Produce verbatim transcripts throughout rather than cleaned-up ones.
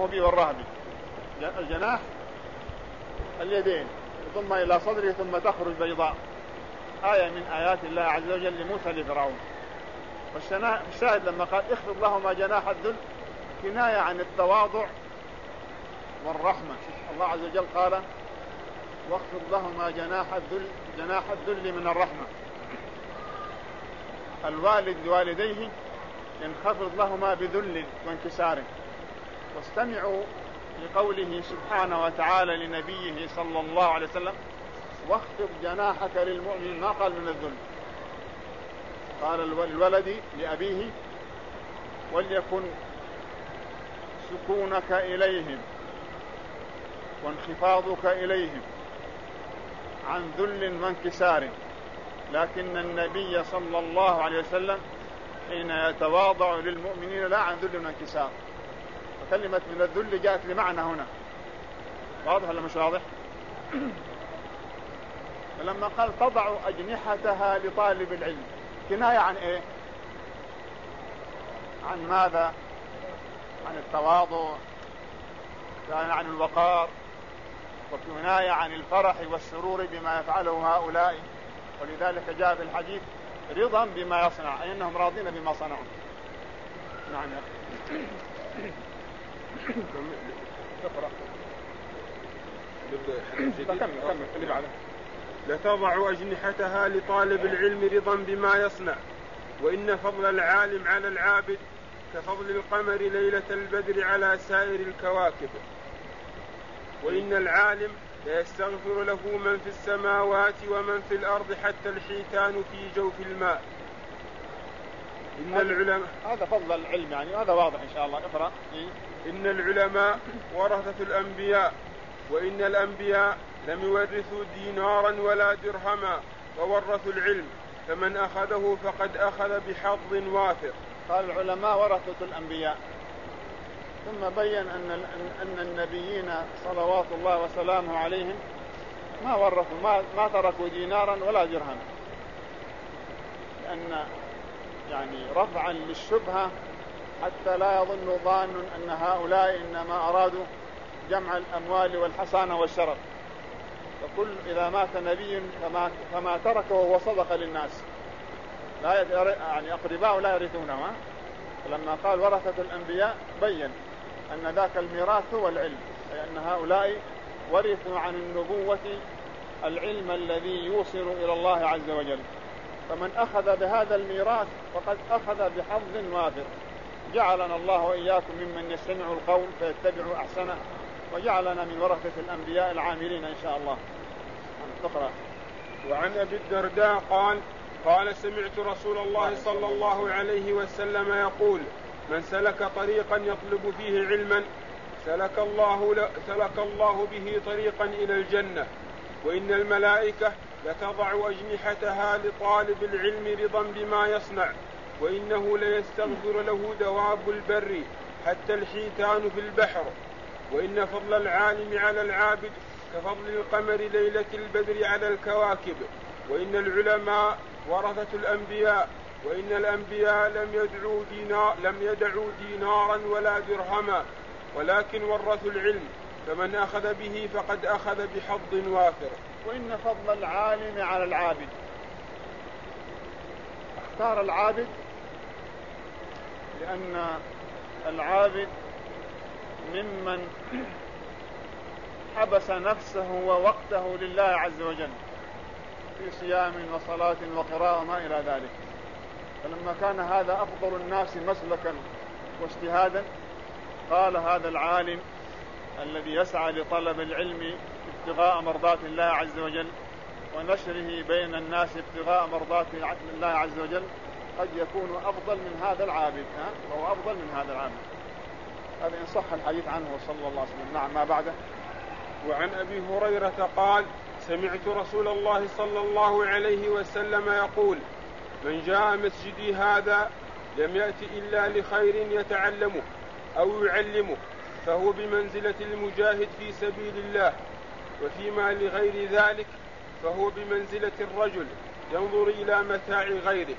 الرهب والرهب. الجناح اليدين ثم إلى صدره ثم تخرج بيضاء، آية من آيات الله عز وجل لموسى لفرعون. والشاهد لما قال اخفض لهما جناح الذل كناية عن التواضع والرحمة. الله عز وجل قال واخفض لهما جناح الذل، جناح الذل من الرحمة. الوالد لوالديه ينخفض لهما بذل وانكسار. واستمعوا لقوله سبحانه وتعالى لنبيه صلى الله عليه وسلم واخفض جناحك للمؤمن، ما قال من الذل، قال الولد لأبيه وليكن سكونك إليهم وانخفاضك إليهم عن ذل وانكسار. لكن النبي صلى الله عليه وسلم حين يتواضع للمؤمنين لا عن ذل وانكسار. وكلمة من الذل جاءت لمعنى هنا، واضح ولا مش واضح؟ فلما قال تضع أجنحتها لطالب العلم كناية عن إيه؟ عن ماذا؟ عن التواضع، يعني عن الوقار، وكناية عن الفرح والسرور بما يفعله هؤلاء. ولذلك جاء في الحديث رضا بما يصنع، أي أنهم راضين بما صنعوا. نعم يا اقرأ. كمل كمل اللي بعده. لتضع أجنحتها لطالب العلم رضا بما يصنع، وإن فضل العالم على العابد كفضل القمر ليلة البدر على سائر الكواكب. وإن العالم ليستغفر له من في السماوات ومن في الأرض حتى الحيتان في جوف الماء. إن العلماء هذا فضل العلم يعني، هذا واضح إن شاء الله. اقرأ. إن العلماء ورثة الأنبياء، وإن الأنبياء لم يورثوا دينارا ولا درهما وورثوا العلم، فمن أخذه فقد أخذ بحظ وافر. قال العلماء ورثة الأنبياء، ثم بين أن أن النبيين صلوات الله وسلامه عليهم ما ورثوا ما, ما تركوا دينارا ولا درهما، لأن يعني رفعا للشبهة حتى لا يظن ظان أن هؤلاء إنما أرادوا جمع الأموال والحسنة والشرف. فكل إذا مات نبي فما, فما تركه هو صدقة للناس، لا يعني أقرباء لا يرثونها. فلما قال ورثة الأنبياء بين أن ذاك الميراث هو العلم، لأن هؤلاء ورثوا عن النبوة العلم الذي يوصل إلى الله عز وجل. فمن أخذ بهذا الميراث فقد أخذ بحظ وافر. جعلنا الله وإياكم ممن يستمع القول فيتبع أحسنه، وجعلنا من ورثة الأنبياء العاملين إن شاء الله. نقرأ. وعن أبي الدرداء قال قال سمعت رسول الله صلى الله عليه وسلم يقول من سلك طريقا يطلب فيه علما سلك الله, سلك الله به طريقا إلى الجنة. وإن الملائكة لتضع أجنحتها لطالب العلم رضا بما يصنع، وإنه ليستغفر له دواب البر حتى الحيتان في البحر. وإن فضل العالم على العابد كفضل القمر ليلة البدر على الكواكب. وإن العلماء ورثة الأنبياء، وإن الأنبياء لم يدعوا دينار لم يدعوا دينارا ولا درهما ولكن ورثوا العلم، فمن أخذ به فقد أخذ بحظ وافر. وإن فضل العالم على العابد، اختار العابد لأن العابد ممن حبس نفسه ووقته لله عز وجل في صيام وصلاة وقراءة وما إلى ذلك. فلما كان هذا أفضل الناس مسلكا واجتهادا قال هذا العالم الذي يسعى لطلب العلم ابتغاء مرضات الله عز وجل ونشره بين الناس ابتغاء مرضات الله عز وجل قد يكون أفضل من هذا العابد، وهو أفضل من هذا العابد. هذا إن صح الحديث عنه صلى الله عليه وسلم. نعم. ما بعده. وعن أبي هريرة قال سمعت رسول الله صلى الله عليه وسلم يقول من جاء مسجدي هذا لم يأتي إلا لخير يتعلمه أو يعلمه فهو بمنزلة المجاهد في سبيل الله، وفيما لغير ذلك فهو بمنزلة الرجل ينظر إلى متاع غيره.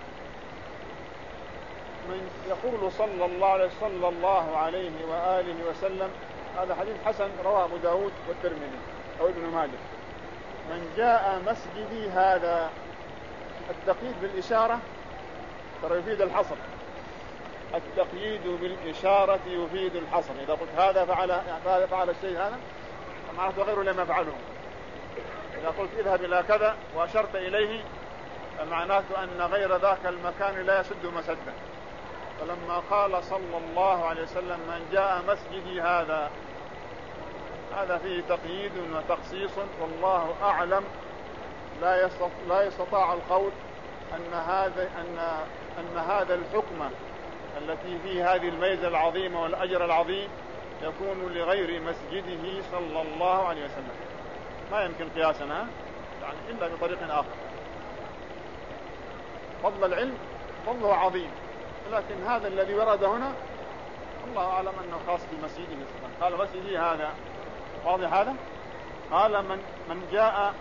من يقول صلى الله عليه صلى الله عليه وآله وسلم هذا حديث حسن رواه أبو داود والترمذي أو ابن ماجه. من جاء مسجدي هذا، التقييد بالإشارة ترى يفيد الحصر، التقييد بالإشارة يفيد الحصر. إذا قلت هذا فعل هذا فعل الشيء هذا فمعناته غيره لما يفعله. إذا قلت اذهب إلى كذا وأشرت إليه فمعناته أن غير ذاك المكان لا يسد مسدا. فلما قال صلى الله عليه وسلم من جاء مسجدي هذا، هذا فيه تقييد وتخصيص، والله أعلم. لا يستطاع, لا يستطاع القول أن هذا أن أن هذا الحكم التي فيه هذه الميزة العظيمة والأجر العظيم يكون لغير مسجده صلى الله عليه وسلم. ما يمكن قياسنا يعني إلا بطريق آخر. فضل العلم فضله عظيم، لكن هذا الذي ورد هنا الله أعلم أنه خاص بمسجده. قال مسجدي هذا، واضح هذا؟ قال من من جاء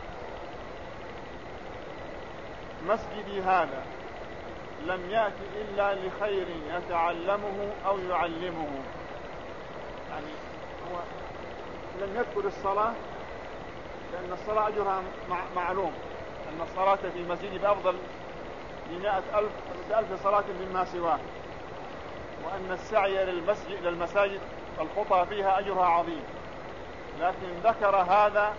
مسجدي هذا لم يأتي إلا لخير يتعلمه أو يعلمه. يعني هو لم يذكر الصلاة لأن الصلاة أجرها معلوم، أن الصلاة في المسجد بأفضل بمائة ألف, بألف صلاة مما سواه، وأن السعي للمسجد للمساجد والخطى فيها أجرها عظيم. لكن ذكر هذا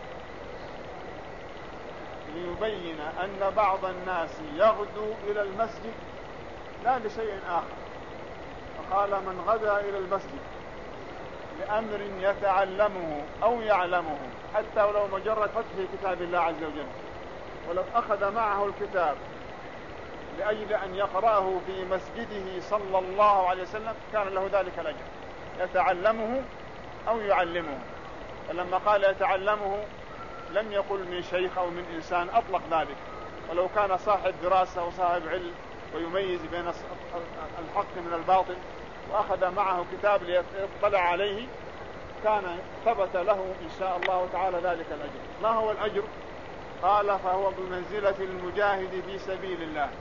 ليبين أن بعض الناس يغدو إلى المسجد لا لشيء آخر، فقال من غدا إلى المسجد لأمر يتعلمه أو يعلمه، حتى ولو مجرد فتح كتاب الله عز وجل، ولو أخذ معه الكتاب لأجل أن يقرأه في مسجده صلى الله عليه وسلم كان له ذلك الأجر، يتعلمه أو يعلمه. فلما قال يتعلمه لم يقل من شيخ أو من إنسان، أطلق ذلك، ولو كان صاحب دراسة وصاحب علم ويميز بين الحق من الباطل وأخذ معه كتاب ليطلع عليه كان ثبت له إن شاء الله تعالى ذلك الأجر. ما هو الأجر؟ قال فهو بمنزلة المجاهد في سبيل الله.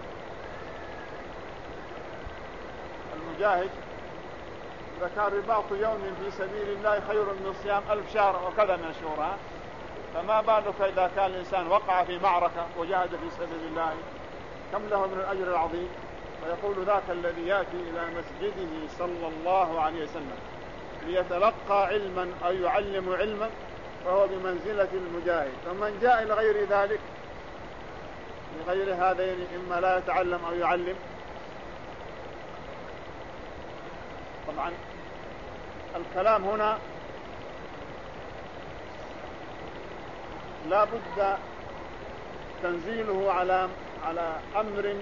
المجاهد إذا كان رباط يوم في سبيل الله خير من صيام ألف شهر وكذا من شهورها، فما بالك إذا كان الإنسان وقع في معركة وجاهد في سبيل الله، كم له من الأجر العظيم. ويقول ذاك الذي يأتي إلى مسجده صلى الله عليه وسلم ليتلقى علما أو يعلم علما فهو بمنزلة المجاهد. فمن جاء إلى غير ذلك لغير هذين إما لا يتعلم أو يعلم. طبعا الكلام هنا لا بد تنزيله على على أمر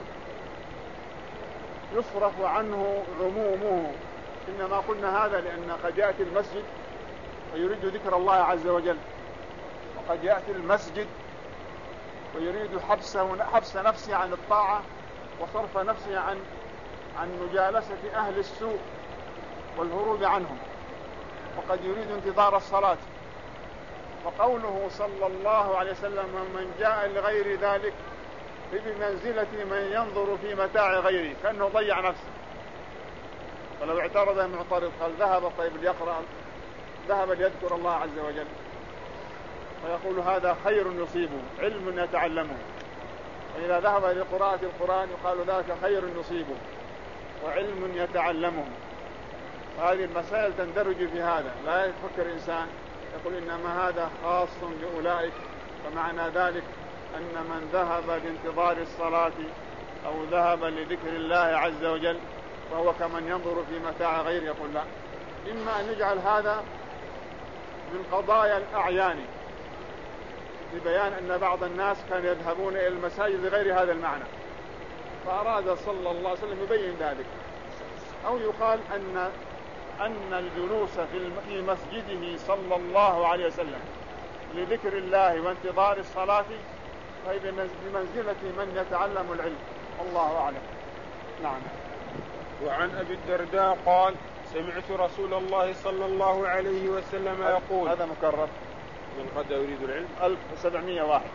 يصرف عنه عمومه. إنما قلنا هذا لأن قد يأتي المسجد ويريد ذكر الله عز وجل، وقد يأتي المسجد ويريد حبسه حبس نفسه عن الطاعة وصرف نفسه عن عن مجالسة أهل السوء والهروب عنهم، وقد يريد انتظار الصلاة. فقوله صلى الله عليه وسلم من جاء لغير ذلك بمنزلة من ينظر في متاع غيره، كأنه ضيع نفسه. ولو اعترض المعترض قال ذهب طيب ليقرأ، ذهب ليذكر الله عز وجل، ويقول هذا خير يصيبه، علم يتعلمه. وإذا ذهب لقراءة القرآن يقال ذاك خير يصيبه وعلم يتعلمه. هذه المسائل تندرج في هذا، لا يفكر إنسان يقول إنما هذا خاص بأولئك، فمعنى ذلك أن من ذهب لانتظار الصلاة أو ذهب لذكر الله عز وجل وهو كمن ينظر في متاع غيره. يقول لا، إما أن يجعل هذا من قضايا الأعيان لبيان أن بعض الناس كانوا يذهبون إلى المساجد لغير هذا المعنى، فأراد صلى الله عليه وسلم يبين ذلك. أو يقال أن أن الجلوس في مسجده صلى الله عليه وسلم لذكر الله وانتظار الصلاة فهي بمنزلة من يتعلم العلم، الله أعلم. نعم. وعن أبي الدرداء قال سمعت رسول الله صلى الله عليه وسلم يقول، هذا مكرر من قد يريد العلم ألف وسبعمائة وواحد.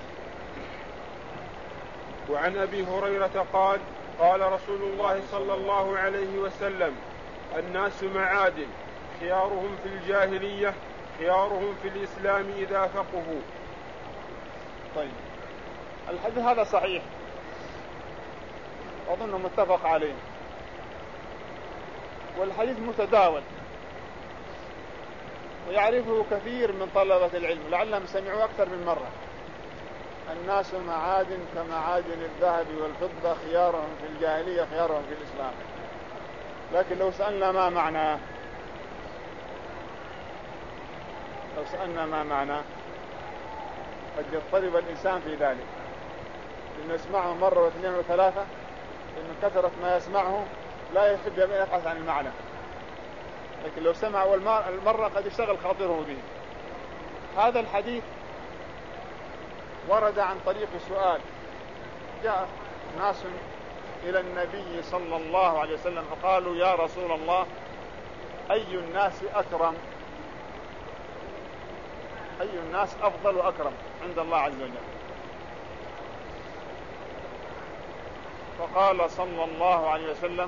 وعن أبي هريرة قال قال رسول الله صلى الله عليه وسلم الناس معادن خيارهم في الجاهلية خيارهم في الإسلام إذا فقهوا. طيب الحديث هذا صحيح أظنه متفق عليه، والحديث متداول ويعرفه كثير من طلبة العلم لعلهم سمعوا أكثر من مرة. الناس معادن كمعادن الذهب والفضة، خيارهم في الجاهلية خيارهم في الإسلام. لكن لو سألنا ما معناه لو سألنا ما معناه قد يضطرب الإنسان في ذلك، لأنه يسمعه مرة واثنين وثلاثة، لأنه كثرة ما يسمعه لا يحب يبحث عن المعنى. لكن لو سمع أول مرة قد يشتغل خاطره به. هذا الحديث ورد عن طريق سؤال. جاء ناس إلى النبي صلى الله عليه وسلم فقالوا: يا رسول الله، أي الناس أكرم أي الناس أفضل وأكرم عند الله عز وجل؟ فقال صلى الله عليه وسلم: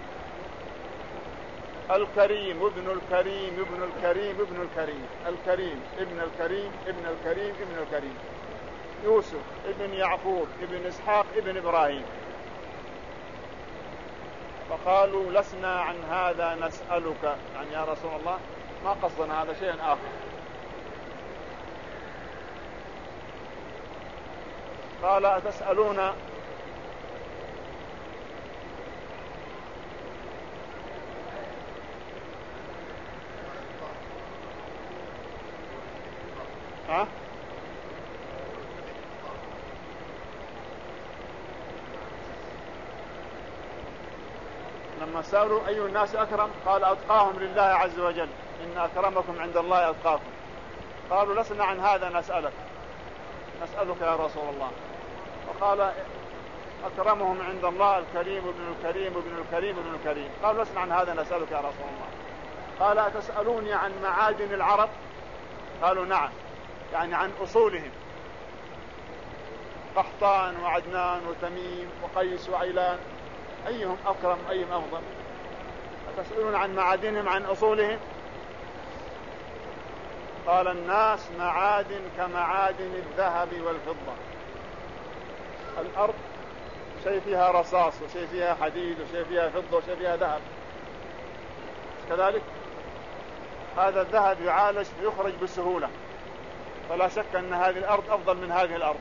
الكريم ابن الكريم ابن الكريم ابن الكريم الكريم ابن الكريم ابن الكريم ابن الكريم يوسف ابن يعقوب ابن إسحاق ابن إبراهيم. فقالوا: لسنا عن هذا نسألك، يعني يا رسول الله ما قصدنا هذا، شيء آخر. قال: أتسألون ها؟ لما سألوا أي الناس أكرم قال: أتقاهم لله عز وجل، إن أكرمكم عند الله أتقاكم. قالوا: لسنا عن هذا نسألك نسألك يا رسول الله. فقال: أكرمهم عند الله الكريم ابن الكريم ابن الكريم ابن الكريم. قالوا: لسنا عن هذا نسألك يا رسول الله. قال: أتسألوني عن معادن العرب؟ قالوا: نعم، يعني عن أصولهم، قحطان وعدنان وتميم وقيس وعيلان، أيهم أكرم أيهم أفضل؟ أتسألون عن معادنهم عن أصولهم؟ قال: الناس معادن كمعادن الذهب والفضة. الأرض شيء فيها رصاص وشيء فيها حديد وشيء فيها فضة وشيء فيها ذهب، كذلك هذا الذهب يعالج ويخرج بسهولة، فلا شك أن هذه الأرض أفضل من هذه الأرض.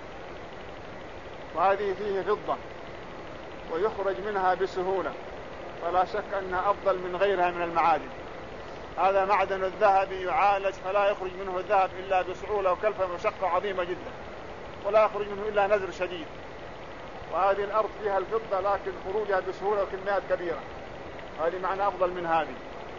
وهذه فيه فضة ويخرج منها بسهولة، فلا شك أنها أفضل من غيرها من المعادن. هذا معدن الذهب يعالج فلا يخرج منه الذهب إلا بسهولة وكلفة ومشقة عظيمة جدا، ولا يخرج منه إلا نزر شديد. وهذه الأرض فيها الفضة لكن خروجها بسهولة وكميات كبيرة، هذه معنى أفضل من هذه.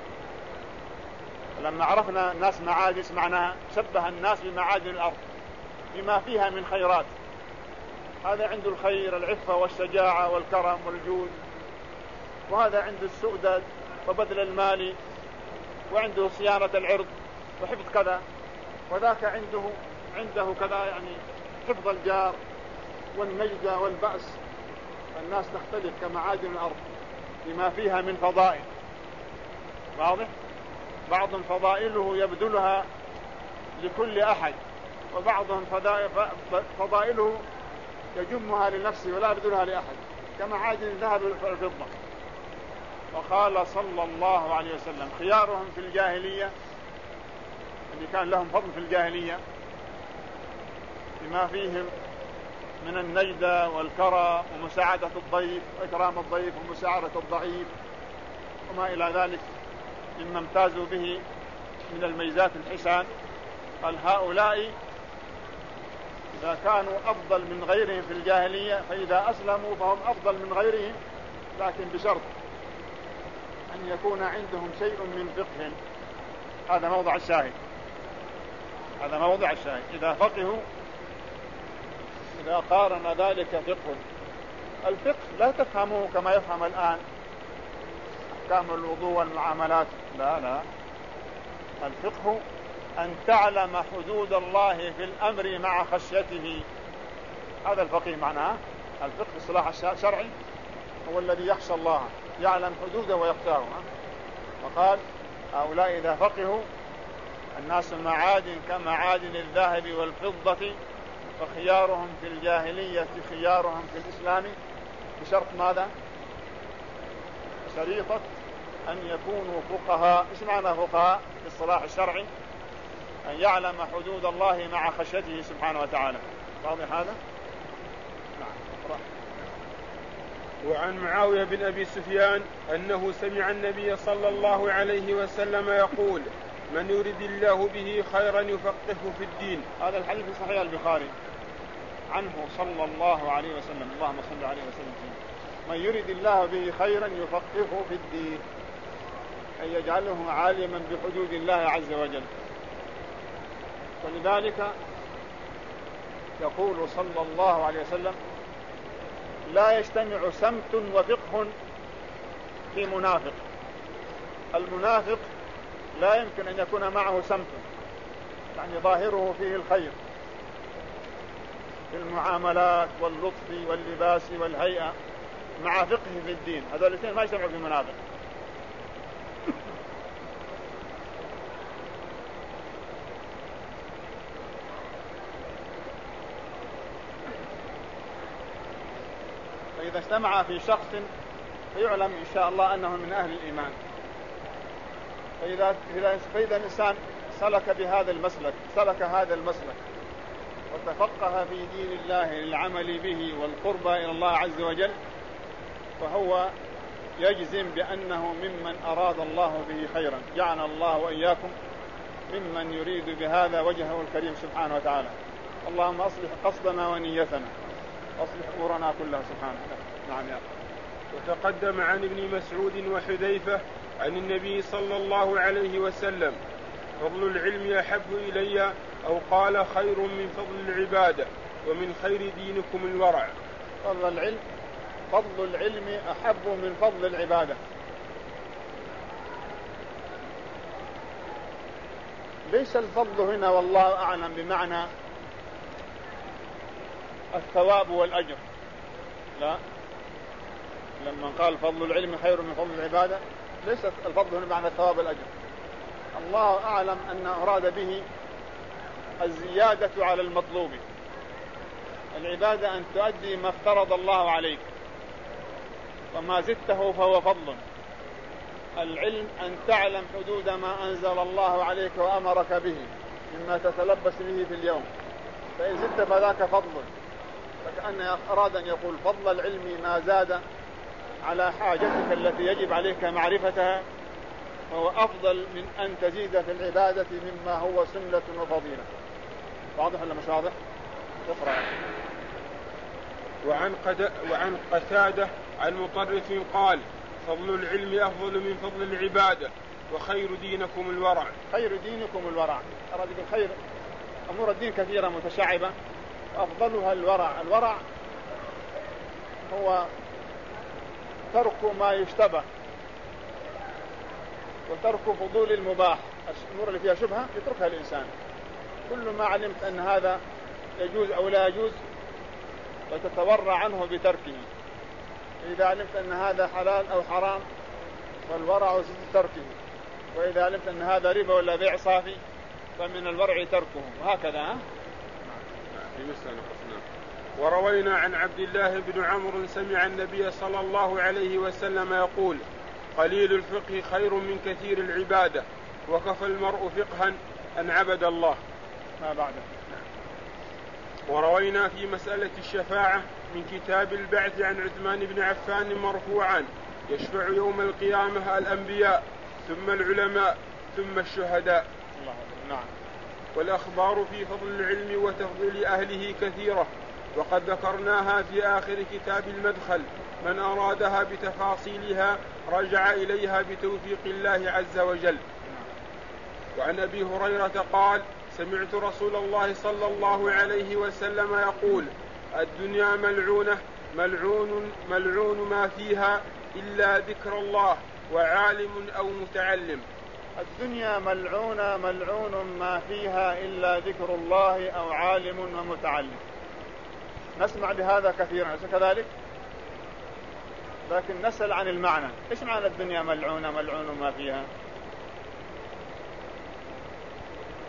لما عرفنا الناس معادن معناها شبه الناس بمعادن الأرض بما فيها من خيرات. هذا عنده الخير العفة والشجاعة والكرم والجود، وهذا عنده السؤدد وبذل المال، وعنده صيانة العرض وحفظ كذا، وذاك عنده عنده كذا يعني حفظ الجار والنجدة والبأس. الناس تختلف كمعادن الأرض بما فيها من فضائل. واضح؟ بعضهم فضائله يبذلها لكل أحد، وبعضهم فضائله يجمها لنفسه ولا يبذلها لأحد، كمعادن الذهب والفضة. وقال صلى الله عليه وسلم: خيارهم في الجاهلية، اللي كان لهم فضل في الجاهلية بما فيهم من النجدة والكرم ومساعدة الضيف وإكرام الضيف ومساعدة الضعيف وما إلى ذلك مما امتازوا به من الميزات الحسان. قال: هؤلاء إذا كانوا أفضل من غيرهم في الجاهلية فإذا أسلموا فهم أفضل من غيرهم، لكن بشرط أن يكون عندهم شيء من فقه. هذا موضع الشاهد هذا موضع الشاهد إذا فقهوا، إذا قارن ذلك فقه. الفقه لا تفهموه كما يفهم الآن أحكام الوضوء والمعاملات، لا لا الفقه أن تعلم حدود الله في الأمر مع خشيته. هذا الفقيه معناه. الفقه في الصلاح الشرعي هو الذي يخشى الله، يعلم حدوده ويخشاه. وقال: هؤلاء إذا فقهوا الناس معادن كمعادن الذهب والفضة، فخيارهم في الجاهلية خيارهم في الإسلام، بشرط ماذا؟ شريطة أن يكونوا فقهاء. إيش معنى فقهاء في الصلاح الشرعي؟ أن يعلم حدود الله مع خشيته سبحانه وتعالى. واضح هذا؟ نعم. وعن معاوية بن أبي سفيان أنه سمع النبي صلى الله عليه وسلم يقول: من يرد الله به خيرا يفقهه في الدين. هذا الحديث في صحيح البخاري عنه صلى الله عليه وسلم، اللهم صل عليه وسلم فيه: من يرد الله به خيرا يفقهه في الدين، أي يجعله عالما بحدود الله عز وجل. ولذلك يقول صلى الله عليه وسلم: لا يجتمع سمت وفقه في منافق. المنافق لا يمكن أن يكون معه سمت، يعني ظاهره فيه الخير في المعاملات واللطف واللباس والهيئة، مع فقه في الدين. هذول الاثنين ما يجتمعوا في منافق. فإذا اجتمع في شخص فيعلم إن شاء الله أنه من أهل الإيمان. فإذا, فإذا الإنسان سلك بهذا المسلك سلك هذا المسلك وتفقه في دين الله للعمل به والقربى إلى الله عز وجل، فهو يجزم بأنه ممن أراد الله به خيرا. جعل الله وإياكم ممن يريد بهذا وجهه الكريم سبحانه وتعالى. اللهم أصلح قصدنا ونيتنا، أصلح أمورنا كلها سبحانه. نعم يا أخي. وتقدم عن ابن مسعود وحذيفة عن النبي صلى الله عليه وسلم: فضل العلم أحب إلي، أو قال: خير من فضل العبادة، ومن خير دينكم الورع. فضل العلم فضل العلم أحب من فضل العبادة. ليس الفضل هنا والله أعلم بمعنى الثواب والأجر، لا، لما قال فضل العلم خير من فضل العبادة ليس الفضل هنا بمعنى الثواب والأجر. الله أعلم أن أراد به الزيادة على المطلوب. العبادة أن تؤدي ما افترض الله عليك، وما زدته فهو فضل. العلم أن تعلم حدود ما أنزل الله عليك وأمرك به مما تتلبس به في اليوم، فإن زدت فذاك فضل. فكأن أراد أن يقول فضل العلم ما زاد على حاجتك التي يجب عليك معرفتها، فهو أفضل من أن تزيد في العبادة مما هو سنة وفضيلة. واضح ولا مش واضح؟ اقرأ. وعن, قد... وعن قتادة عن مطرف قال: فضل العلم أفضل من فضل العبادة، وخير دينكم الورع. خير دينكم الورع. أراد بالخير أمور الدين كثيرة متشعبة، وأفضلها الورع. الورع هو ترك ما يشتبه وترك فضول المباح. الأمور اللي فيها شبهة يتركها الإنسان. كل ما علمت أن هذا يجوز أو لا يجوز وتتورع عنه بتركه. إذا علمت أن هذا حلال أو حرام فالورع زد تركه، وإذا علمت أن هذا ربا ولا بيع صافي فمن الورع تركه، وهكذا. في مسألة قصنا. وروينا عن عبد الله بن عمرو سمع النبي صلى الله عليه وسلم يقول: قليل الفقه خير من كثير العبادة، وكفى المرء فقها أن عبد الله. ما بعده. وروينا في مسألة الشفاعة من كتاب البعث عن عثمان بن عفان مرفوعا: يشفع يوم القيامة الأنبياء، ثم العلماء، ثم الشهداء. الله. نعم. والأخبار في فضل العلم وتفضيل أهله كثيرة، وقد ذكرناها في آخر كتاب المدخل. من أرادها بتفاصيلها رجع إليها بتوفيق الله عز وجل. وعن أبي هريرة قال: سمعت رسول الله صلى الله عليه وسلم يقول: الدنيا ملعونة ملعون ملعون ما فيها إلا ذكر الله وعالم أو متعلم. الدنيا ملعونة ملعون ما فيها إلا ذكر الله أو عالم ومتعلم. نسمع بهذا كثيرا، أليس كذلك؟ لكن نسأل عن المعنى. إيش معنى الدنيا ملعونة ملعون ما فيها؟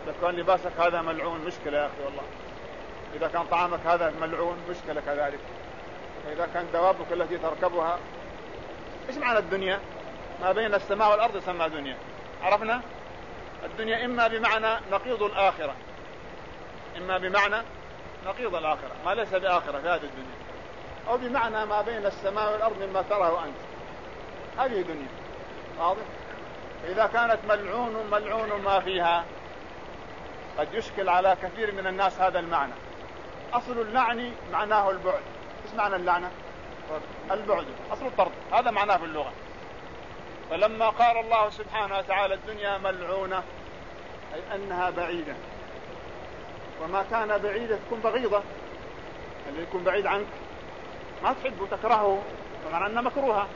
إذا كان لباسك هذا ملعون مشكلة يا أخي والله. إذا كان طعامك هذا ملعون مشكلة كذلك. وإذا كان دوابك التي تركبها. إيش معنى الدنيا؟ ما بين السماء والأرض يسمى دنيا. عرفنا؟ الدنيا إما بمعنى نقيض الآخرة، إما بمعنى نقيض الآخرة ما ليس بآخرة في هذه الدنيا، أو بمعنى ما بين السماء والأرض مما تراه أنت، هذه دنيا. واضح؟ إذا كانت ملعون ملعون ما فيها قد يشكل على كثير من الناس هذا المعنى. أصل اللعن معناه البعد. إيش معنى اللعنة؟ البعد، أصل الطرد، هذا معناه في اللغة. فلما قال الله سبحانه وتعالى الدنيا ملعونة أي أنها بعيدة، وما كان بعيدة تكون بغيضة. اللي يكون بعيد عنك ما تحبه تكرهه فمعنى أنها مكروهة.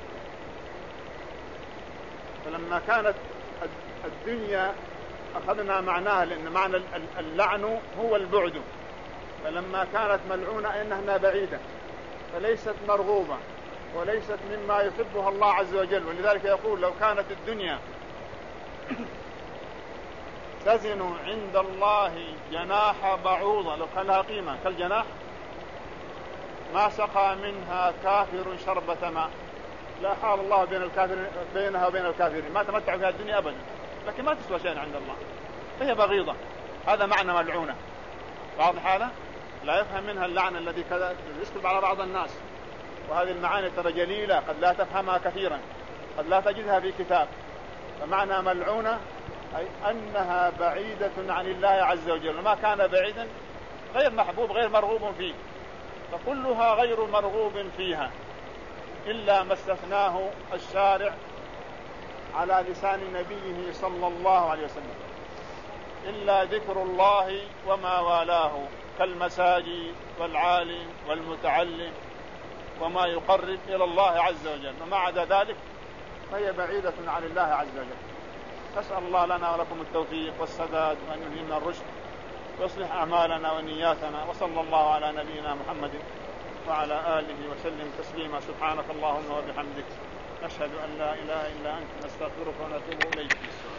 فلما كانت الدنيا أخذنا معناها لأن معنى اللعن هو البعد، فلما كانت ملعونة أنها بعيدة فليست مرغوبة وليست مما يحبها الله عز وجل. ولذلك يقول لو كانت الدنيا تزن عند الله جناح بعوضة، لو كان لها قيمة كالجناح ما سقى منها كافر شربة ماء. لا حال الله بين الكافر بينها وبين الكافرين، ما تمتع فيها الدنيا أبدا، لكن ما تسوى شيء عند الله، فهي بغيضة. هذا معنى ملعونة. واضح هذا؟ لا يفهم منها اللعن الذي كذا يسكب على بعض الناس. وهذه المعاني ترى جليلة قد لا تفهمها كثيرا، قد لا تجدها في كتاب. فمعنى ملعونة أي أنها بعيدة عن الله عز وجل، وما كان بعيدا غير محبوب غير مرغوب فيه، فكلها غير مرغوب فيها إلا ما استثناه الشارع على لسان نبيه صلى الله عليه وسلم، إلا ذكر الله وما والاه كالمساجد والعالم والمتعلم وما يقرب إلى الله عز وجل، وما عدا ذلك فهي بعيدة عن الله عز وجل. نسأل الله لنا ولكم التوفيق والسداد وأن يلهمنا الرشد ويصلح أعمالنا ونياتنا، وصلى الله على نبينا محمد وعلى آله وسلم تسليما. سبحانك اللهم وبحمدك نشهد أن لا إله إلا أنت نستغفرك ونتوب إليك.